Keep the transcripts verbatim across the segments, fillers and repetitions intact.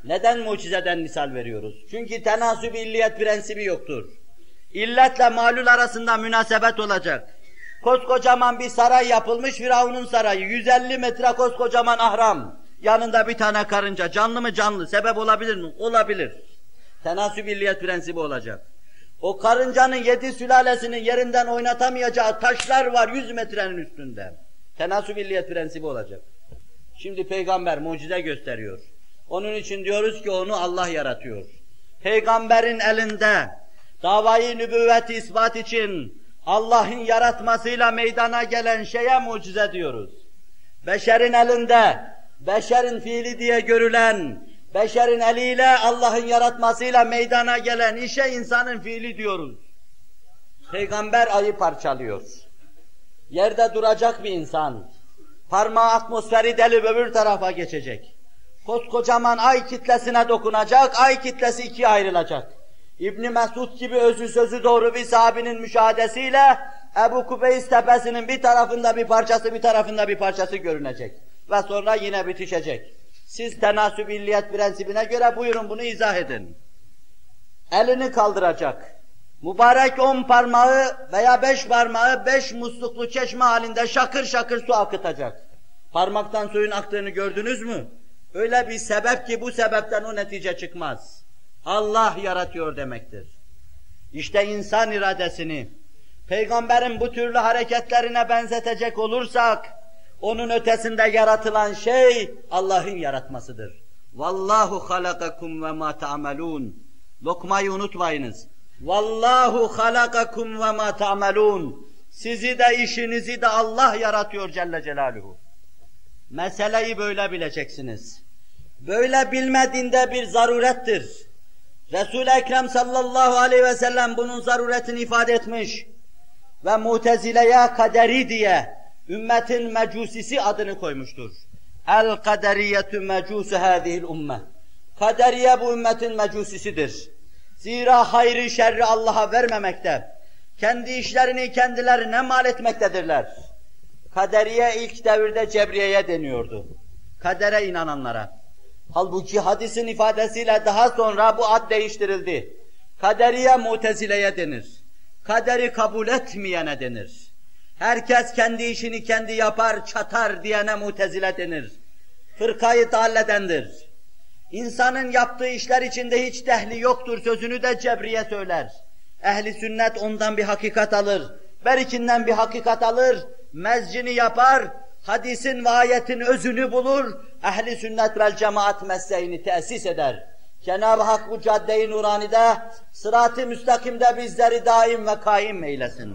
Neden mucizeden misal veriyoruz? Çünkü tenasüb illiyet prensibi yoktur. İlletle malul arasında münasebet olacak. Koskocaman bir saray yapılmış, Firavun'un sarayı. yüz elli metre koskocaman ahram. Yanında bir tane karınca. Canlı mı canlı? Sebep olabilir mi? Olabilir. Tenasüb illiyet prensibi olacak. O karıncanın yedi sülalesinin yerinden oynatamayacağı taşlar var yüz metrenin üstünde. Tenasüb illiyet prensibi olacak. Şimdi peygamber mucize gösteriyor. Onun için diyoruz ki onu Allah yaratıyor. Peygamberin elinde davayı nübüvveti ispat için Allah'ın yaratmasıyla meydana gelen şeye mucize diyoruz. Beşerin elinde, beşerin fiili diye görülen, beşerin eliyle Allah'ın yaratmasıyla meydana gelen işe insanın fiili diyoruz. Peygamber ayı parçalıyor. Yerde duracak bir insan, parmağı atmosferi delip öbür tarafa geçecek. Koskocaman ay kitlesine dokunacak, ay kitlesi ikiye ayrılacak. İbn Mesud gibi özü sözü doğru bir sahabinin müşahadesiyle Ebu Kubeys tepesinin bir tarafında bir parçası, bir tarafında bir parçası görünecek. Ve sonra yine bitişecek. Siz tenasüb illiyet prensibine göre buyurun bunu izah edin. Elini kaldıracak. Mübarek on parmağı veya beş parmağı beş musluklu çeşme halinde şakır şakır su akıtacak. Parmaktan suyun aktığını gördünüz mü? Öyle bir sebep ki bu sebepten o netice çıkmaz. Allah yaratıyor demektir. İşte insan iradesini peygamberin bu türlü hareketlerine benzetecek olursak, onun ötesinde yaratılan şey Allah'ın yaratmasıdır. Vallahu halakakum ve ma ta'malun. Lokmayı unutmayınız. Vallahu halakakum ve ma ta'malun. Sizi de işinizi de Allah yaratıyor Celle Celaluhu. Meseleyi böyle bileceksiniz. Böyle bilmediğinde bir zarurettir. Resul-i Ekrem sallallahu aleyhi ve sellem bunun zaruretini ifade etmiş ve Mutezile'ye kaderi diye ümmetin mecusisi adını koymuştur. El-kaderiyetu mecusu hâzihil ummeh. Kaderiye bu ümmetin mecusisidir. Zira hayrı şerri Allah'a vermemekte, kendi işlerini kendilerine mal etmektedirler. Kaderiye ilk devirde Cebriye'ye deniyordu. Kadere inananlara. Halbuki hadisin ifadesiyle daha sonra bu ad değiştirildi. Kaderiye Mutezile'ye denir. Kaderi kabul etmeyene denir. Herkes kendi işini kendi yapar, çatar diyene Mutezile denir. Fırkayı dalledendir. İnsanın yaptığı işler içinde hiç dehli yoktur sözünü de Cebriye söyler. Ehli sünnet ondan bir hakikat alır, berikinden bir hakikat alır, mezcini yapar, hadisin ve ayetin özünü bulur, ehli sünnet vel cemaat mesleğini tesis eder. Cenab-ı Hak bu cadde-i nuranide, sırat-ı müstakimde bizleri daim ve kaim eylesin.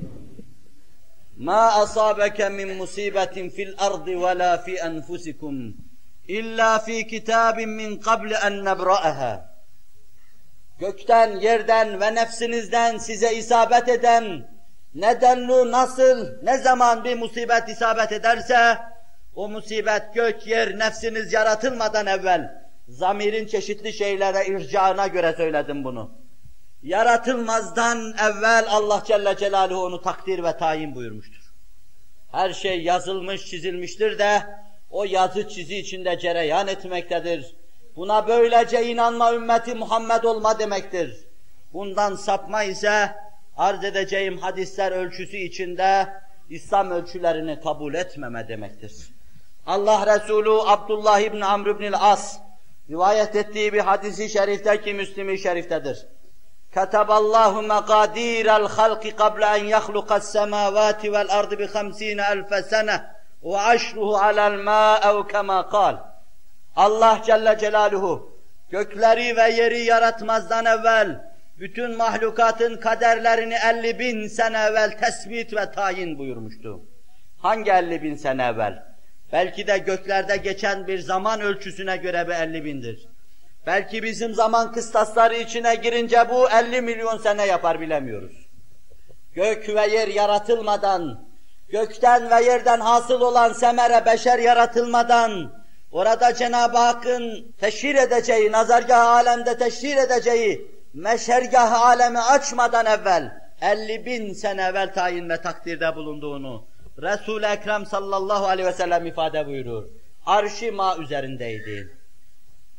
مَا أَصَابَكَ مِنْ مُصِيبَةٍ فِي الْأَرْضِ وَلَا فِي أَنْفُسِكُمْ إِلَّا فِي كِتَابٍ مِنْ قَبْلِ أَنْ نَبْرَأَهَا. Gökten, yerden ve nefsinizden size isabet eden, nedenli, nasıl, ne zaman bir musibet isabet ederse, o musibet gök, yer, nefsiniz yaratılmadan evvel, zamirin çeşitli şeylere ircağına göre söyledim bunu. Yaratılmazdan evvel Allah Celle Celaluhu onu takdir ve tayin buyurmuştur. Her şey yazılmış, çizilmiştir de, o yazı çizi içinde cereyan etmektedir. Buna böylece inanma ümmeti Muhammed olma demektir. Bundan sapma ise, arz edeceğim hadisler ölçüsü içinde, İslam ölçülerini kabul etmeme demektir. Allah Resulü Abdullah İbni Amr İbni'l As, rivayet ettiği bir hadisi şerifte ki Müslim-i Şerif'tedir. Kataballahu maqadira'l halqi qabla en yahluqa's semawati vel ardı bi hamsine elf sene ve aşruhu alel ma'u kema kal. Allah Celle Celaluhu gökleri ve yeri yaratmazdan evvel bütün mahlukatın kaderlerini elli bin sene evvel tespit ve tayin buyurmuştu. Hangi elli bin sene evvel? Belki de göklerde geçen bir zaman ölçüsüne göre bir elli bindir. Belki bizim zaman kıstasları içine girince bu elli milyon sene yapar bilemiyoruz. Gök ve yer yaratılmadan, gökten ve yerden hasıl olan semere beşer yaratılmadan, orada Cenab-ı Hakk'ın teşhir edeceği, nazargah-ı alemde teşhir edeceği, meşergah-ı alemi açmadan evvel, elli bin sene evvel tayin ve takdirde bulunduğunu, Resul-i Ekrem sallallahu aleyhi ve sellem ifade buyurur. Arş-ı ma üzerindeydi.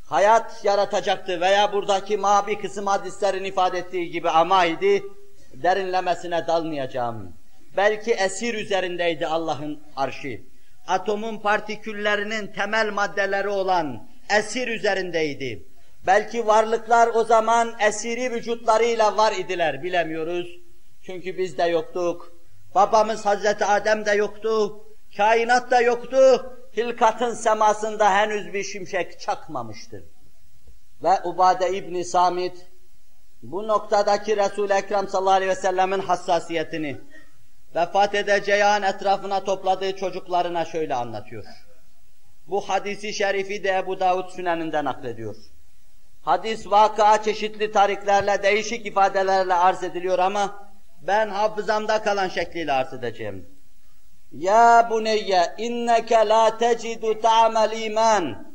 hayat yaratacaktı veya buradaki ma bir kısım hadislerin ifade ettiği gibi ama idi, derinlemesine dalmayacağım. Belki esir üzerindeydi Allah'ın arşı. Atomun partiküllerinin temel maddeleri olan esir üzerindeydi. Belki varlıklar o zaman esiri vücutlarıyla var idiler, bilemiyoruz. Çünkü biz de yoktuk. Babamız Hazreti Adem de yoktu. Kainat da yoktu. Hilkatın semasında henüz bir şimşek çakmamıştır. Ve Ubade İbni Samit bu noktadaki Resul-i Ekrem sallallahu aleyhi ve sellemin hassasiyetini vefat edeceği an etrafına topladığı çocuklarına şöyle anlatıyor. Bu hadisi şerifi de Ebu Davud Sünen'inde naklediyor. Hadis vakıa çeşitli tariklerle, değişik ifadelerle arz ediliyor ama ben hafızamda kalan şekliyle arz edeceğim. Ya buneyye inneke la tecidu ta'mel iman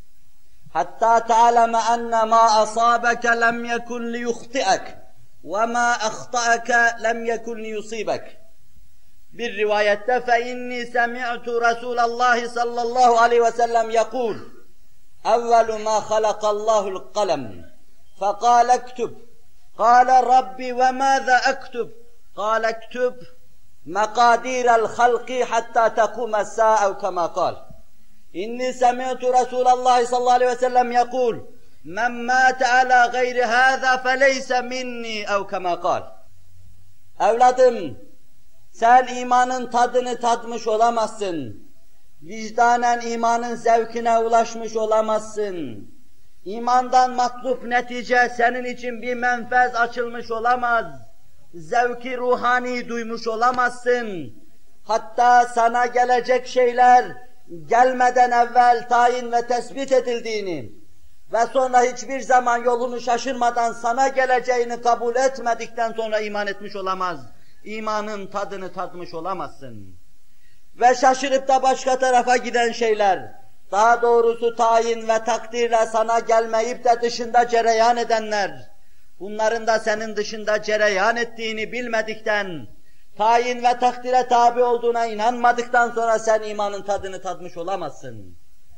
hatta ta'leme enne ma asabeke lem yekun liyuhti'ek ve ma ahta'eke lem yekun liyusibek. Bir rivayette فَاِنِّي سَمِعْتُ رَسُولَ اللّٰهِ sallallahu aleyhi ve sellem يَقُولُ اَوَّلُ مَا خَلَقَ اللّٰهُ الْقَلَمِ فَقَالَ اكْتُبْ قَالَ رَبِّ وَمَاذَا اَكْتُبْ قَالَ اكْتُبْ مَقَادِيرَ الْخَلْقِ حَتَّى تَقُومَ السَّاعَةُ كَمَا قَالَ اِنِّي سَمِعْتُ رَسُولَ اللّٰهِ sallallahu aleyhi ve sellem يَقُولُ مَنْ مَاتَ عَلَى غَيْرِ هَذَا فَلَيْسَ مِنِّي اَوْ كَمَا قَالَ. Evladım, sen imanın tadını tatmış olamazsın. Vicdanen imanın zevkine ulaşmış olamazsın. İmandan matlup netice senin için bir menfez açılmış olamaz. Zevki ruhani duymuş olamazsın. Hatta sana gelecek şeyler gelmeden evvel tayin ve tespit edildiğini ve sonra hiçbir zaman yolunu şaşırmadan sana geleceğini kabul etmedikten sonra iman etmiş olamaz. İmanın tadını tatmış olamazsın. Ve şaşırıp da başka tarafa giden şeyler, daha doğrusu tayin ve takdirle sana gelmeyip de dışında cereyan edenler, bunların da senin dışında cereyan ettiğini bilmedikten, tayin ve takdire tabi olduğuna inanmadıktan sonra sen imanın tadını tatmış olamazsın.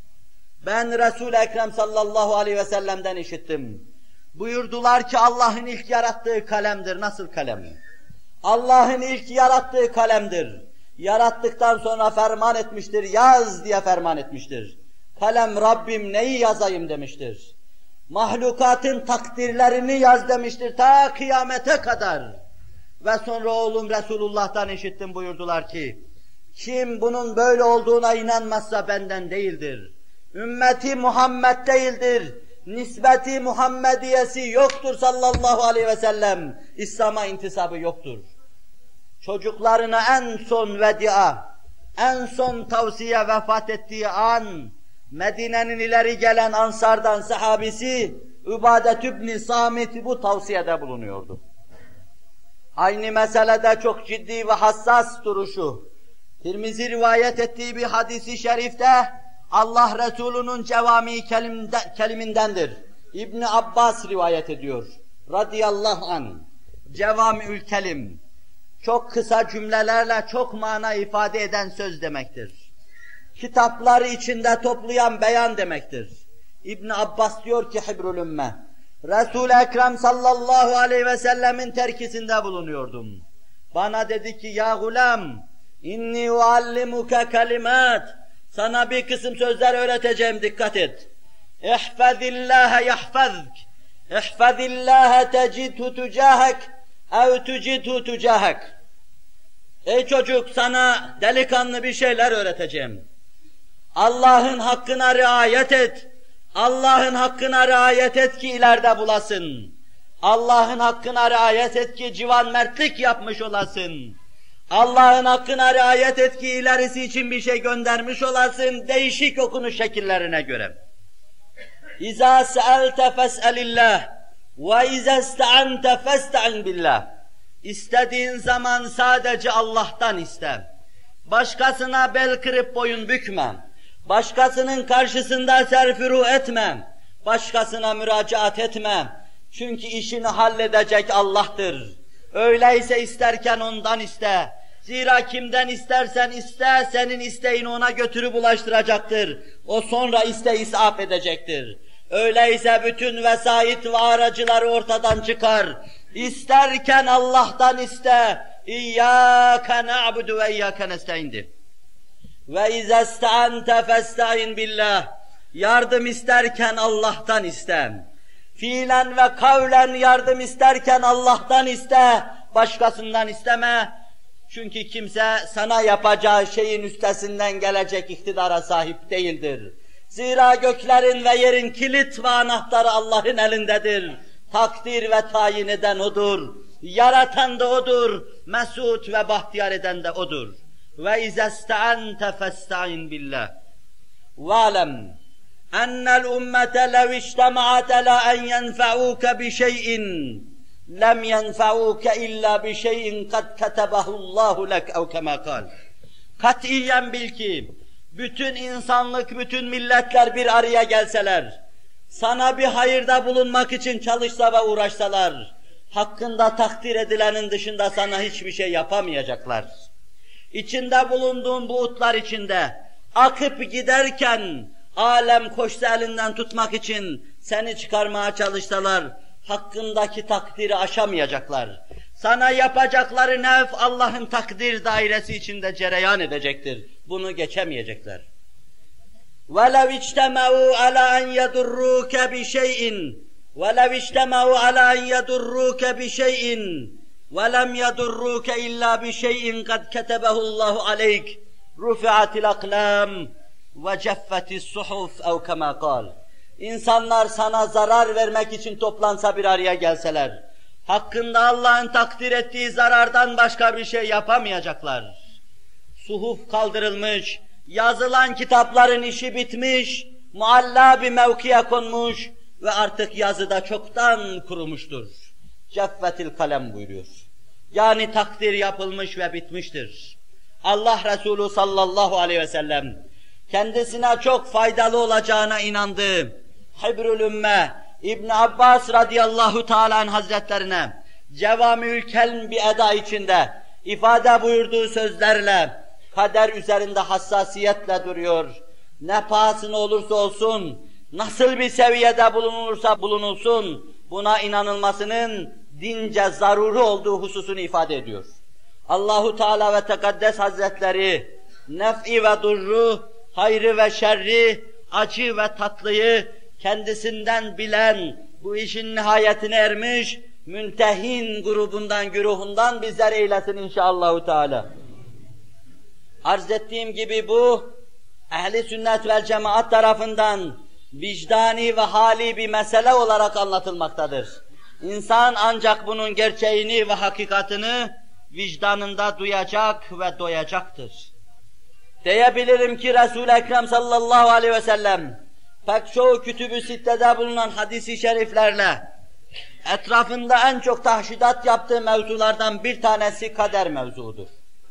Ben Resul-i Ekrem sallallahu aleyhi ve sellem'den işittim. Buyurdular ki Allah'ın ilk yarattığı kalemdir. Nasıl kalem? Allah'ın ilk yarattığı kalemdir. Yarattıktan sonra ferman etmiştir, yaz diye ferman etmiştir. Kalem Rabbim neyi yazayım demiştir. Mahlukatın takdirlerini yaz demiştir ta kıyamete kadar. Ve sonra oğlum Resulullah'tan işittim, buyurdular ki, kim bunun böyle olduğuna inanmazsa benden değildir. Ümmeti Muhammed değildir. Nisbeti Muhammediyesi yoktur sallallahu aleyhi ve sellem. İslam'a intisabı yoktur. Çocuklarına en son vedia, en son tavsiye vefat ettiği an, Medine'nin ileri gelen Ansar'dan sahabisi Übadet İbni Samit bu tavsiyede bulunuyordu. Aynı meselede çok ciddi ve hassas duruşu, Tirmizi rivayet ettiği bir hadisi şerifte Allah Resulü'nün cevami kelimindendir. İbn Abbas rivayet ediyor. Radıyallahu anh. Cevamiül kelim. Çok kısa cümlelerle çok mana ifade eden söz demektir. Kitapları içinde toplayan beyan demektir. İbn Abbas diyor ki Hibrul Ümme, Resul-i Ekrem sallallahu aleyhi ve sellemin terkisinde bulunuyordum. Bana dedi ki ya gulam, inni uallimuke kelimat, sana bir kısım sözler öğreteceğim, dikkat et. İhfazillâhe yahfazk, ihfazillâhe tecidhu tücahek, ev tücidhu tücahek. Ey çocuk, sana delikanlı bir şeyler öğreteceğim. Allah'ın hakkına riayet et. Allah'ın hakkına riayet et ki ileride bulasın. Allah'ın hakkına riayet et ki civan mertlik yapmış olasın. Allah'ın hakkına riayet et ki ilerisi için bir şey göndermiş olasın, değişik okunuş şekillerine göre. İzâ se'elte fes'elillah ve izâ ista'ante festa'in billah. İstediğin zaman sadece Allah'tan iste. Başkasına bel kırıp boyun bükme. Başkasının karşısında serfiru etme. Başkasına müracaat etme. Çünkü işini halledecek Allah'tır. Öyleyse isterken ondan iste. Zira kimden istersen iste, senin isteğini ona götürüp ulaştıracaktır. O sonra iste isaf edecektir. Öyleyse bütün vesait ve aracıları ortadan çıkar. İsterken Allah'tan iste. İyyâke na'budu ve iyyâke nestaîn'dir. Ve izâ ista'ante festa'in billah. Yardım isterken Allah'tan iste. Fiilen ve kavlen yardım isterken Allah'tan iste. Başkasından isteme. Çünkü kimse sana yapacağı şeyin üstesinden gelecek iktidara sahip değildir. Zira göklerin ve yerin kilit ve anahtarı Allah'ın elindedir. Takdir ve tayin eden O'dur. Yaratan da O'dur. Mesut ve bahtiyar eden de O'dur. Ve izesta'ante festa'in billah. Ve'lem ennel ummete lev iştema'at ala en yenfa'uke bi şey'in lem yenfa'uke illa bi şey'in kad ketebahullahu lek ev kema kal. Katiyen bil ki bütün insanlık, bütün milletler bir araya gelseler, sana bir hayırda bulunmak için çalışsa ve uğraşsalar, hakkında takdir edilenin dışında sana hiçbir şey yapamayacaklar. İçinde bulunduğun buğutlar içinde akıp giderken alem koşsa elinden tutmak için seni çıkarmaya çalışsalar hakkındaki takdiri aşamayacaklar. Sana yapacakları nef Allah'ın takdir dairesi içinde cereyan edecektir. Bunu geçemeyecekler. وَلَوْ اِجْتَمَعُوا عَلَى أَنْ يَدُرُّوكَ بِشَيْءٍ وَلَوْ اِجْتَمَعُوا عَلَى أَنْ يَدُرُّوكَ بِشَيْءٍ وَلَمْ يَدُرُّوكَ إِلَّا بِشَيْءٍ قَدْ كَتَبَهُ اللّٰهُ عَلَيْكَ رُفِعَتِ الْأَقْلَامُ وَجَفَّتِ الصُّحُفُ اَوْ كَمَا قَالَ. İnsanlar sana zarar vermek için toplansa bir araya gelseler, hakkında Allah'ın takdir ettiği zarardan başka bir şey yapamayacaklar. Suhuf kaldırılmış, yazılan kitapların işi bitmiş, mualla bir mevkiye konmuş ve artık yazıda çoktan kurumuştur. Ceffetil kalem buyuruyor. Yani takdir yapılmış ve bitmiştir. Allah Resulü sallallahu aleyhi ve sellem kendisine çok faydalı olacağına inandı. Hibrül Ümme İbn Abbas radıyallahu teâlâ anh hazretlerine cevâmiül kelm bir eda içinde ifade buyurduğu sözlerle kader üzerinde hassasiyetle duruyor. Ne pahasına olursa olsun, nasıl bir seviyede bulunulursa bulunulsun, buna inanılmasının dince zaruri olduğu hususunu ifade ediyor. Allahu Teala ve Tekaddes Hazretleri nef'i ve durru, hayrı ve şerri, acı ve tatlıyı kendisinden bilen, bu işin nihayetine ermiş, müntehin grubundan, güruhundan bizler eylesin inşallahü teâlâ. Arz ettiğim gibi bu, ehli sünnet vel cemaat tarafından vicdani ve hali bir mesele olarak anlatılmaktadır. İnsan ancak bunun gerçeğini ve hakikatını vicdanında duyacak ve doyacaktır. Diyebilirim ki Resul-i Ekrem sallallahu aleyhi ve sellem pek çoğu kütüb-ü sittede bulunan hadis-i şeriflerle etrafında en çok tahşidat yaptığı mevzulardan bir tanesi kader mevzuudur.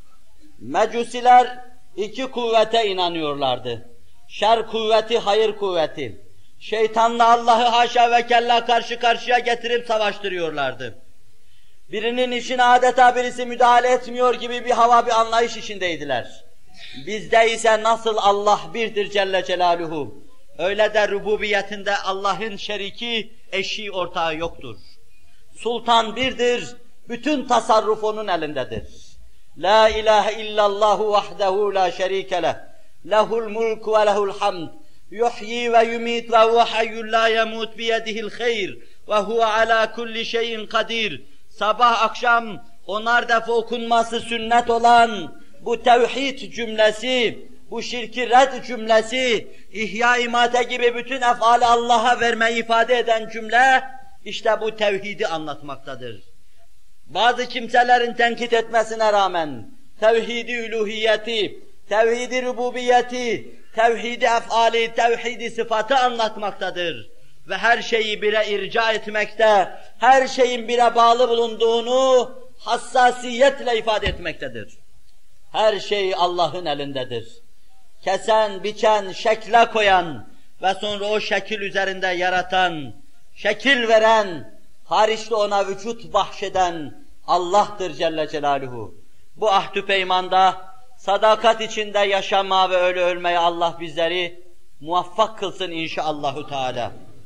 Mecusiler iki kuvvete inanıyorlardı. Şer kuvveti, hayır kuvveti. Şeytanla Allah'ı haşa ve kella karşı karşıya getirip savaştırıyorlardı. Birinin işine adeta birisi müdahale etmiyor gibi bir hava, bir anlayış içindeydiler. Bizde ise nasıl Allah birdir Celle Celaluhu, öyle de rububiyetinde Allah'ın şeriki, eşi, ortağı yoktur. Sultan birdir, bütün tasarruf onun elindedir. La ilahe illallahu vahdehu la şerike leh, lehul mulku ve lehul hamd, yuhyi ve yumit ve huve hayyun la yemut biyedihil hayr ve huve ala kulli şeyin kadir. Sabah akşam onar defa okunması sünnet olan bu tevhid cümlesi, bu şirki red cümlesi, ihya imate gibi bütün efali Allah'a vermeyi ifade eden cümle, işte bu tevhidi anlatmaktadır. Bazı kimselerin tenkit etmesine rağmen, tevhidi üluhiyeti, tevhidi rububiyeti, tevhidi efali, tevhidi sıfatı anlatmaktadır. Ve her şeyi bire irca etmekte, her şeyin bire bağlı bulunduğunu hassasiyetle ifade etmektedir. Her şey Allah'ın elindedir. Kesen, biçen, şekle koyan ve sonra o şekil üzerinde yaratan, şekil veren, hariçte ona vücut bahşeden Allah'tır Celle Celaluhu. Bu ahdü peymanda sadakat içinde yaşama ve öyle ölmeye Allah bizleri muvaffak kılsın inşallahü teâlâ.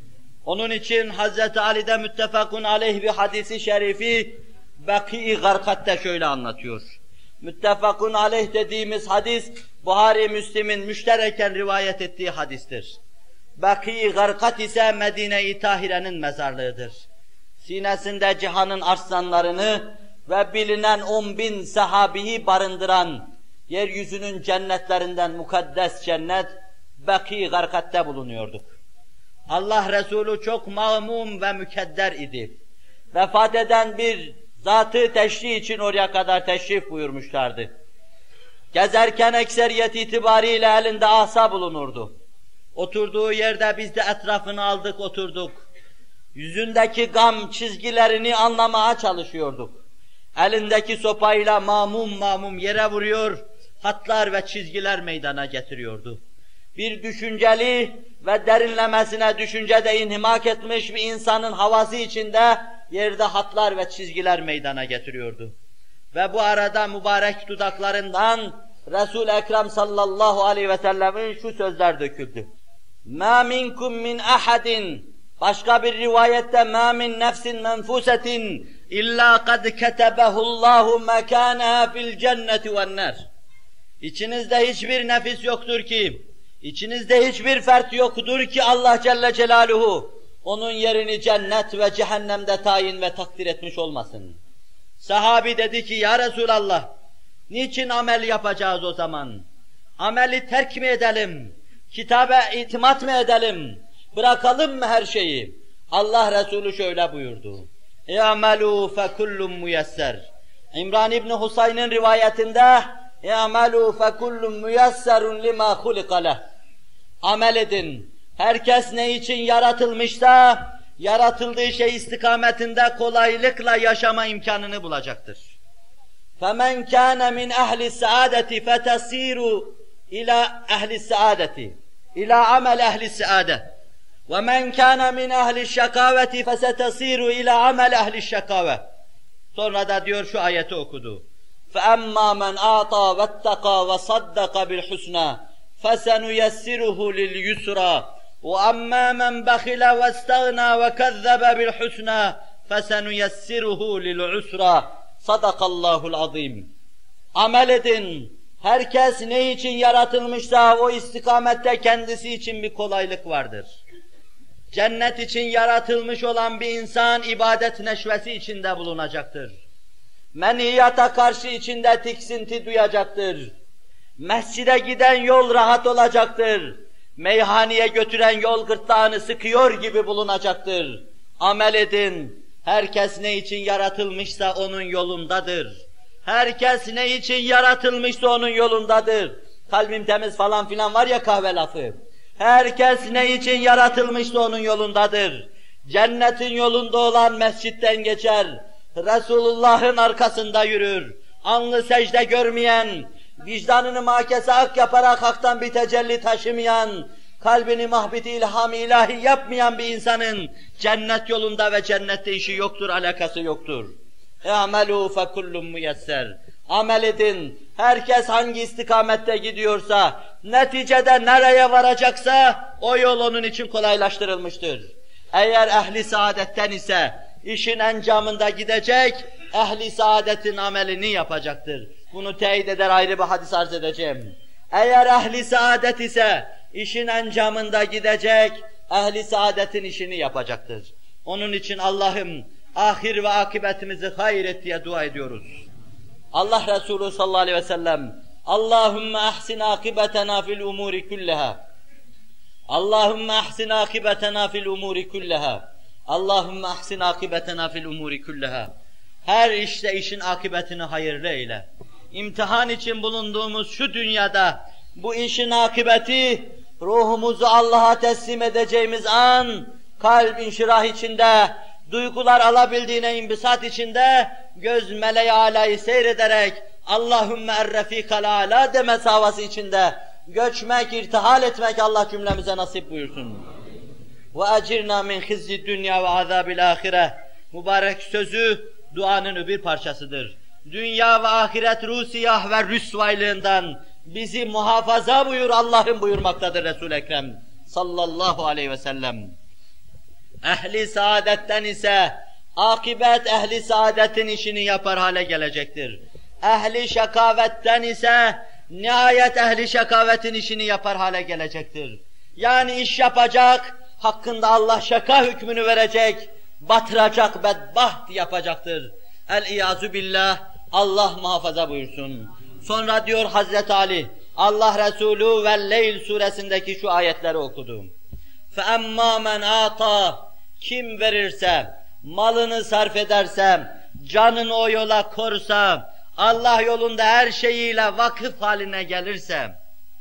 Onun için Hazreti Ali'de müttefakun aleyh bir hadisi şerifi Baki-i Garkat'ta şöyle anlatıyor. Müttefakun aleyh dediğimiz hadis Buhari Müslim'in müştereken rivayet ettiği hadistir. Baki-i Garkat ise Medine-i Tahire'nin mezarlığıdır. Sinesinde cihanın arslanlarını ve bilinen on bin sahabiyi barındıran yeryüzünün cennetlerinden mukaddes cennet Baki-i Garkat'ta bulunuyorduk. Allah Resulü çok mağmum ve mükedder idi. Vefat eden bir zatı teşrih için oraya kadar teşrif buyurmuşlardı. Gezerken ekseriyet itibariyle elinde asa bulunurdu. Oturduğu yerde biz de etrafını aldık oturduk. Yüzündeki gam çizgilerini anlamaya çalışıyorduk. Elindeki sopayla mamum mamum yere vuruyor, hatlar ve çizgiler meydana getiriyordu. Bir düşünceli ve derinlemesine düşüncede inhimak etmiş bir insanın havası içinde yerde hatlar ve çizgiler meydana getiriyordu. Ve bu arada mübarek dudaklarından Resul-i Ekrem sallallahu aleyhi ve sellemin şu sözler döküldü. مَا مِنْكُمْ مِنْ أَحَدٍ Başka bir rivayette مَا مِنْ نَفْسٍ مَنْفُوسَةٍ اِلَّا قَدْ كَتَبَهُ اللّٰهُ مَكَانَهَا فِي الْجَنَّةِ وَالنَّارِ İçinizde hiçbir nefis yoktur ki, içinizde hiçbir fert yoktur ki Allah Celle Celaluhu onun yerini cennet ve cehennemde tayin ve takdir etmiş olmasın. Sahabi dedi ki ya Resulallah, niçin amel yapacağız o zaman? Ameli terk mi edelim? Kitabe itimat mı edelim? Bırakalım mı her şeyi? Allah Resulü şöyle buyurdu. اِعْمَلُوا فَكُلُّمْ مُيَسَّرٌ İmran İbni Husayn'ın rivayetinde اِعْمَلُوا فَكُلُّمْ مُيَسَّرٌ لِمَا خُلِقَ لَهُ Amel edin. Herkes ne için yaratılmışsa, yaratıldığı şey istikametinde kolaylıkla yaşama imkanını bulacaktır. فَمَنْ كَانَ مِنْ أَهْلِ السَّعَادَةِ فَتَسِيرُ إِلَى أَهْلِ السَّعَادَةِ إِلَى عَمَلِ أَهْلِ السَّعَادَةِ وَمَنْ كَانَ مِنْ أَهْلِ الشَّقَاوَةِ فَسَتَسِيرُ إِلَى عَمَلِ أَهْلِ الشَّقَاوَةِ Sonra da diyor şu ayeti okudu. فَأَمَّا مَنْ أَعْطَى وَاتَّقَى وَصَدَّقَ بِالْحُسْنَى فَسَنُيَسِّرُهُ لِلْيُسْرَى وَأَمَّا مَنْ بَخِلَ وَاسْتَغْنَى وَكَذَّبَ بِالْحُسْنَى فَسَنُيَسِّرُهُ لِلْعُسْرَى Sadakallahul azim. Amel edin. Herkes ne için yaratılmışsa o istikamette kendisi için bir kolaylık vardır. Cennet için yaratılmış olan bir insan ibadet neşvesi içinde bulunacaktır. Menhiyata karşı içinde tiksinti duyacaktır. Mescide giden yol rahat olacaktır. Meyhaneye götüren yol gırtlağını sıkıyor gibi bulunacaktır. Amel edin. Herkes ne için yaratılmışsa onun yolundadır. Herkes ne için yaratılmışsa onun yolundadır. Kalbim temiz falan filan var ya kahve lafı. Herkes ne için yaratılmışsa onun yolundadır. Cennetin yolunda olan mescitten geçer. Resulullah'ın arkasında yürür. Alnı secde görmeyen, vicdanını makese ak yaparak haktan bir tecelli taşımayan, kalbini mahbiti ilham-ı ilahi yapmayan bir insanın cennet yolunda ve cennette işi yoktur, alakası yoktur. اَعْمَلُوا فَكُلُّمْ مُيَسَّرٌ Amel edin. Herkes hangi istikamette gidiyorsa, neticede nereye varacaksa o yol onun için kolaylaştırılmıştır. Eğer ehli saadetten ise işin encamında gidecek, ehli saadetin amelini yapacaktır. Bunu teyit eder ayrı bir hadis arz edeceğim. Eğer ehli saadet ise işin encamında gidecek, ehli saadetin işini yapacaktır. Onun için Allah'ım ahir ve akıbetimizi hayır et diye dua ediyoruz. Allah Resulü sallallahu aleyhi ve sellem Allahümme ahsin akıbetena fil umuri kulleha Allahümme ahsin akıbetena fil umuri kulleha Allahümme ahsin akıbetena fil umuri kulleha Her işte işin akıbetini hayırlı eyle. İmtihan için bulunduğumuz şu dünyada bu işin akıbeti ruhumuzu Allah'a teslim edeceğimiz an kalp inşirah içinde, duygular alabildiğine imbisat içinde, göz meleği âlâyı seyrederek Allahümme er-refîkal âlâ deme havası içinde göçmek, irtihal etmek Allah cümlemize nasip buyursun. Ve ecirna min hizzi dünya ve azâbil âhire. Mübarek sözü duanın bir parçasıdır. Dünya ve ahiret rusiyah ve rüsvaylığından bizi muhafaza buyur Allah'ım buyurmaktadır Resul-i Ekrem sallallahu aleyhi ve sellem. ehli saadetten ise akibet ehli saadetin işini yapar hale gelecektir. Ehli şakavetten ise nihayet ehli şakavetin işini yapar hale gelecektir. Yani iş yapacak, hakkında Allah şaka hükmünü verecek, batıracak, bedbaht yapacaktır. El-İyâzü billah, Allah muhafaza buyursun. Sonra diyor Hazreti Ali, Allah Resulü ve Leyl suresindeki şu ayetleri okudum. فَاَمَّا مَنْ آتَى Kim verirse, malını sarf ederse, canını o yola korsa, Allah yolunda her şeyiyle vakıf haline gelirse,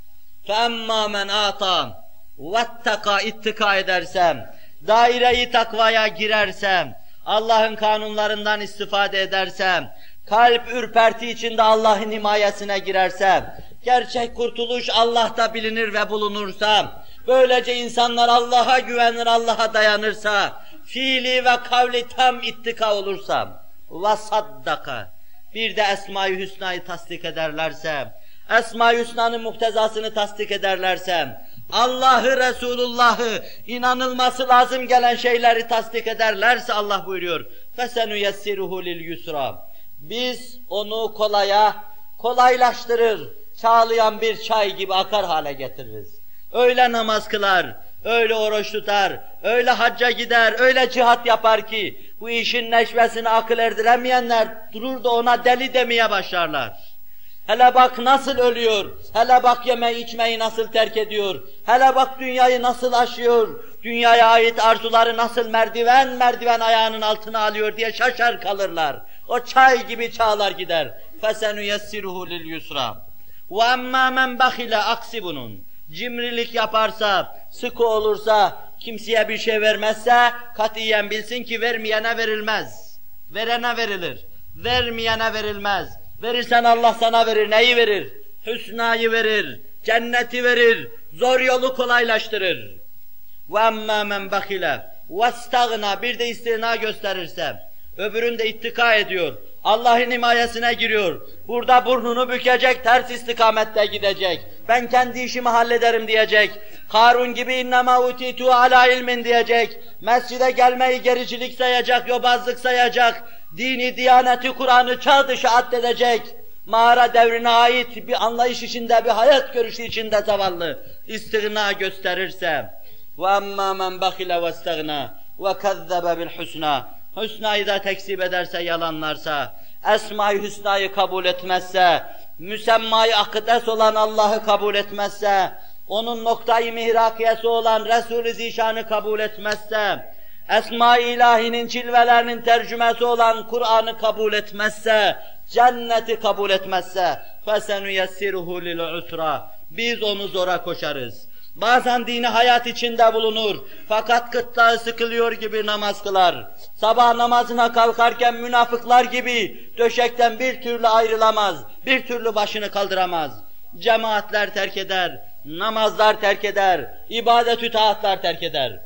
فَاَمَّا مَنْ آتَى وَاتَّقَى ittika edersem, daire-i takvaya girersem, Allah'ın kanunlarından istifade edersem, kalp ürperti içinde Allah'ın himayesine girersem, gerçek kurtuluş Allah'ta bilinir ve bulunursa, böylece insanlar Allah'a güvenir, Allah'a dayanırsa, fiili ve kavli tam ittika olursa, وَصَدَّقَ Bir de Esma-i Hüsna'yı tasdik ederlerse, Esma-i Hüsna'nın muhtezasını tasdik ederlerse, Allah'ı, Resulullah'ı, inanılması lazım gelen şeyleri tasdik ederlerse Allah buyuruyor, فَسَنُيَسِّرُهُ لِلْيُسْرَى Biz onu kolaya, kolaylaştırır, çağlayan bir çay gibi akar hale getiririz. Öyle namaz kılar, öyle oruç tutar, öyle hacca gider, öyle cihat yapar ki, bu işin neşvesini akıl erdiremeyenler durur da ona deli demeye başlarlar. Hele bak nasıl ölüyor, hele bak yemeği içmeyi nasıl terk ediyor, hele bak dünyayı nasıl aşıyor, dünyaya ait arzuları nasıl merdiven merdiven ayağının altına alıyor diye şaşar kalırlar. O çay gibi çağlar gider. فَسَنُيَسِّرُهُ لِلْيُسْرَى وَاَمَّا مَنْ بَخِلَ Aksi bunun. Cimrilik yaparsa, sıkı olursa, kimseye bir şey vermezse, katiyen bilsin ki vermeyene verilmez. Verene verilir, vermeyene verilmez. Verirsen Allah sana verir, neyi verir? Hüsnayı verir, cenneti verir, zor yolu kolaylaştırır. وَاَمَّا مَنْ بَخِلَ وَاسْتَغْنَى Bir de istina gösterirse, öbüründe ittika ediyor, Allah'ın himayesine giriyor, burada burnunu bükecek, ters istikamette gidecek, ben kendi işimi hallederim diyecek, Karun gibi اِنَّمَا اُتِيتُ عَلَى ilmin diyecek, mescide gelmeyi gericilik sayacak, yobazlık sayacak, dini, diyaneti, Kur'an'ı çağ dışı addedecek, mağara devrine ait bir anlayış içinde, bir hayat görüşü içinde zavallı, istigna gösterirse, وَاَمَّا مَنْ بَخِلَ وَاسْتَغْنَى وَكَذَّبَ بِالْحُسْنَى Hüsna'yı da tekzip ederse, yalanlarsa, Esma-i Hüsna'yı kabul etmezse, müsemma-i akdes olan Allah'ı kabul etmezse, onun noktayı mihrakiyesi olan Resul-i Zişan'ı kabul etmezse, Esma-i İlahi'nin cilvelerinin tercümesi olan Kur'an'ı kabul etmezse, cenneti kabul etmezse, فَسَنُيَسِّرُهُ لِلْعُسْرَى Biz onu zora koşarız. Bazen dini hayat içinde bulunur, fakat gırtlağı sıkılıyor gibi namaz kılar. Sabah namazına kalkarken münafıklar gibi döşekten bir türlü ayrılamaz, bir türlü başını kaldıramaz. Cemaatler terk eder, namazlar terk eder, ibadet-ü taatlar terk eder.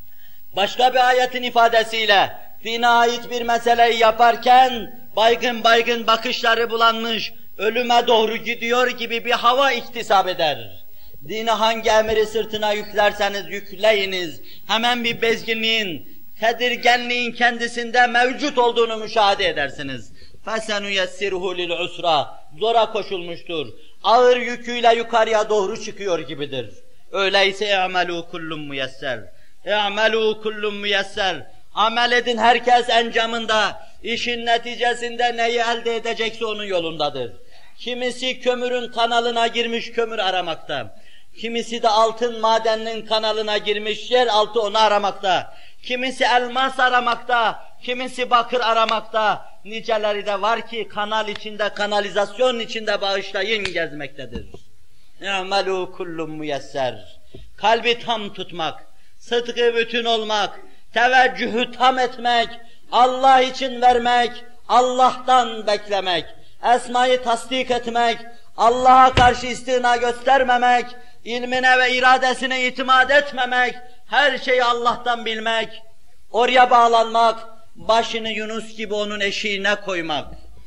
Başka bir ayetin ifadesiyle, dine ait bir meseleyi yaparken, baygın baygın bakışları bulanmış, ölüme doğru gidiyor gibi bir hava iktisap eder. Dine hangi emiri sırtına yüklerseniz yükleyiniz, hemen bir bezginliğin, tedirgenliğin kendisinde mevcut olduğunu müşahede edersiniz. فَسَنُيَسِّرُهُ لِلْعُسْرَى Zora koşulmuştur, ağır yüküyle yukarıya doğru çıkıyor gibidir. Öyleyse اَعْمَلُوا كُلُّمْ مُيَسَّرٍ اَعْمَلُوا كُلُّمْ مُيَسَّرٍ Amel edin, herkes encamında, işin neticesinde neyi elde edecekse onun yolundadır. Kimisi kömürün kanalına girmiş kömür aramakta, kimisi de altın madeninin kanalına girmiş yer altı onu aramakta, kimisi elmas aramakta, kimisi bakır aramakta, niceleri de var ki kanal içinde, kanalizasyon içinde bağışlayın gezmektedir. اَعْمَلُوا كُلُّمْ مُيَسَّرٍ Kalbi tam tutmak, sıdkı bütün olmak, teveccühü tam etmek, Allah için vermek, Allah'tan beklemek, Esma'yı tasdik etmek, Allah'a karşı istina göstermemek, ilmine ve iradesine itimat etmemek, her şeyi Allah'tan bilmek, oraya bağlanmak, başını Yunus gibi onun eşiğine koymak,